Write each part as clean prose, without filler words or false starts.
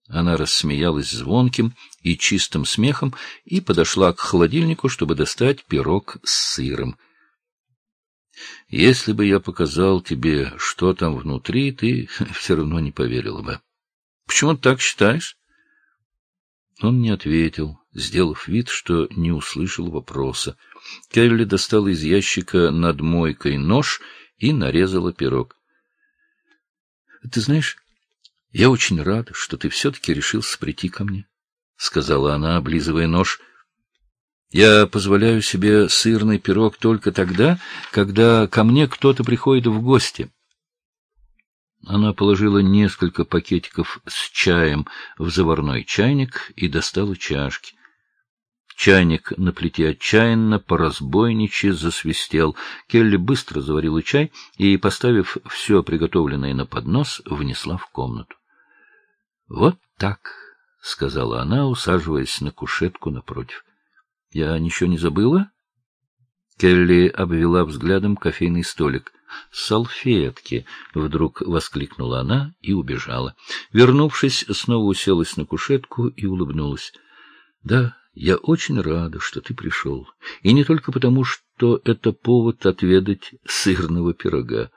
Она рассмеялась звонким и чистым смехом и подошла к холодильнику, чтобы достать пирог с сыром. — Если бы я показал тебе, что там внутри, ты все равно не поверила бы. — Почему ты так считаешь? Он не ответил, сделав вид, что не услышал вопроса. Келли достала из ящика над мойкой нож и нарезала пирог. — Ты знаешь, я очень рада, что ты все-таки решился прийти ко мне, — сказала она, облизывая нож. — Я позволяю себе сырный пирог только тогда, когда ко мне кто-то приходит в гости. Она положила несколько пакетиков с чаем в заварной чайник и достала чашки. Чайник на плите отчаянно по-разбойничьи засвистел. Келли быстро заварила чай и, поставив все приготовленное на поднос, внесла в комнату. — Вот так, — сказала она, усаживаясь на кушетку напротив. — Я ничего не забыла? Келли обвела взглядом кофейный столик. — Салфетки! — вдруг воскликнула она и убежала. Вернувшись, снова уселась на кушетку и улыбнулась. — Да, я очень рада, что ты пришел. И не только потому, что это повод отведать сырного пирога.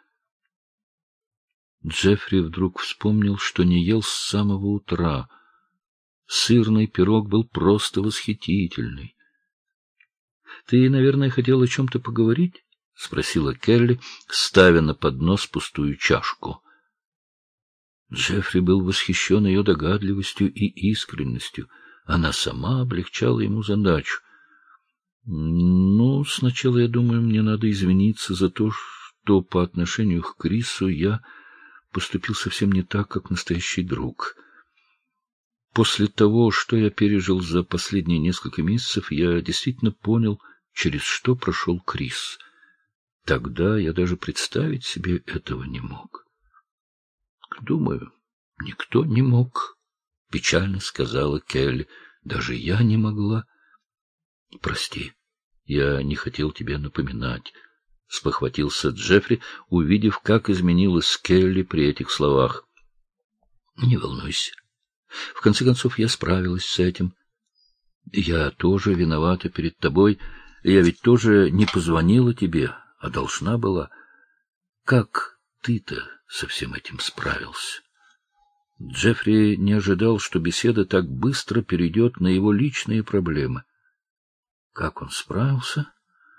Джеффри вдруг вспомнил, что не ел с самого утра. Сырный пирог был просто восхитительный. — Ты, наверное, хотел о чем-то поговорить? — спросила Келли, ставя на поднос пустую чашку. Джеффри был восхищен ее догадливостью и искренностью. Она сама облегчала ему задачу. — Ну, сначала, я думаю, мне надо извиниться за то, что по отношению к Крису я поступил совсем не так, как настоящий друг. После того, что я пережил за последние несколько месяцев, я действительно понял, через что прошел Крис. Тогда я даже представить себе этого не мог. — Думаю, никто не мог, — печально сказала Келли. — Даже я не могла. — Прости, я не хотел тебе напоминать, — спохватился Джеффри, увидев, как изменилась Келли при этих словах. — Не волнуйся. В конце концов, я справилась с этим. Я тоже виновата перед тобой. Я ведь тоже не позвонила тебе, а должна была. Как ты-то со всем этим справился? Джеффри не ожидал, что беседа так быстро перейдет на его личные проблемы. Как он справился?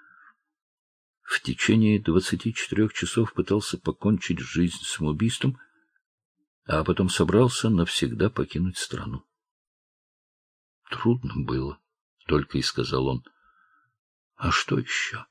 В течение 24 часов пытался покончить жизнь самоубийством, а потом собрался навсегда покинуть страну. Трудно было, — только и сказал он. А что еще?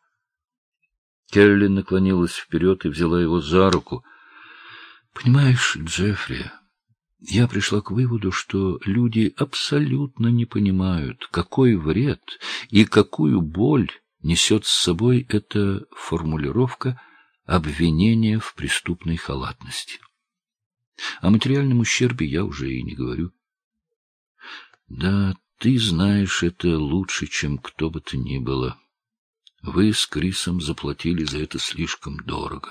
Келли наклонилась вперед и взяла его за руку. — Понимаешь, Джеффри, я пришла к выводу, что люди абсолютно не понимают, какой вред и какую боль несет с собой эта формулировка обвинения в преступной халатности. О материальном ущербе я уже и не говорю. Да, ты знаешь это лучше, чем кто бы то ни было. Вы с Крисом заплатили за это слишком дорого.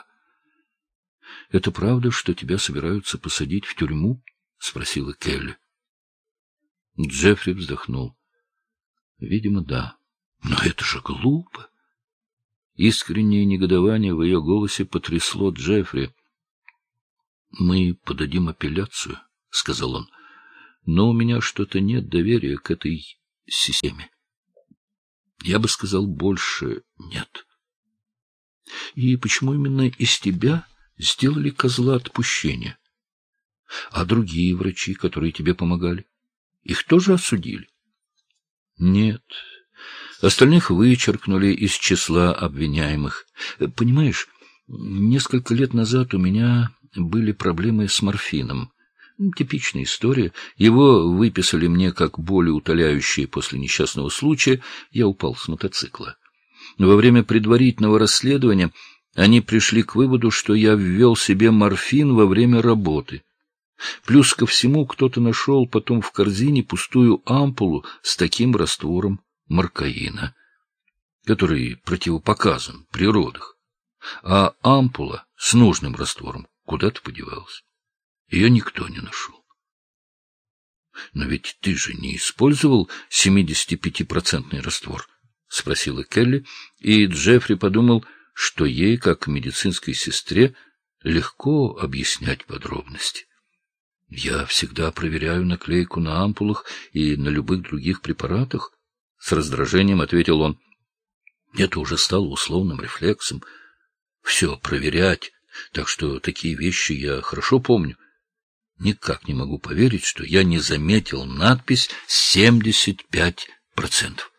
— Это правда, что тебя собираются посадить в тюрьму? — спросила Келли. Джеффри вздохнул. — Видимо, да. Но это же глупо. Искреннее негодование в ее голосе потрясло Джеффри. — Мы подадим апелляцию, — сказал он, — но у меня что-то нет доверия к этой системе. Я бы сказал больше нет. И почему именно из тебя сделали козла отпущения? А другие врачи, которые тебе помогали, их тоже осудили? Нет. Остальных вычеркнули из числа обвиняемых. Понимаешь, несколько лет назад у меня были проблемы с морфином. Типичная история. Его выписали мне как болеутоляющее после несчастного случая. Я упал с мотоцикла. Во время предварительного расследования они пришли к выводу, что я ввел себе морфин во время работы. Плюс ко всему кто-то нашел потом в корзине пустую ампулу с таким раствором маркаина, который противопоказан при родах. А ампула с нужным раствором куда-то подевалась. Ее никто не нашел. — Но ведь ты же не использовал 75% раствор? — спросила Келли, и Джеффри подумал, что ей, как медицинской сестре, легко объяснять подробности. — Я всегда проверяю наклейку на ампулах и на любых других препаратах, — с раздражением ответил он. Это уже стало условным рефлексом. Все проверять, так что такие вещи я хорошо помню. Никак не могу поверить, что я не заметил надпись 75%.